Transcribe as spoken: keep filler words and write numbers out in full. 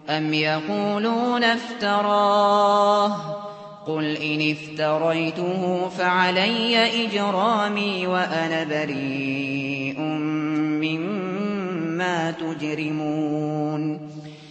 أَمْ يَقُولُونَ افْتَرَاهُ ۖ قُلْ إِنِ افْتَرَيْتُهُ فَعَلَيَّ إِجْرَامِي وَأَنَا بَرِيءٌ مِّمَّا تُجْرِمُونَ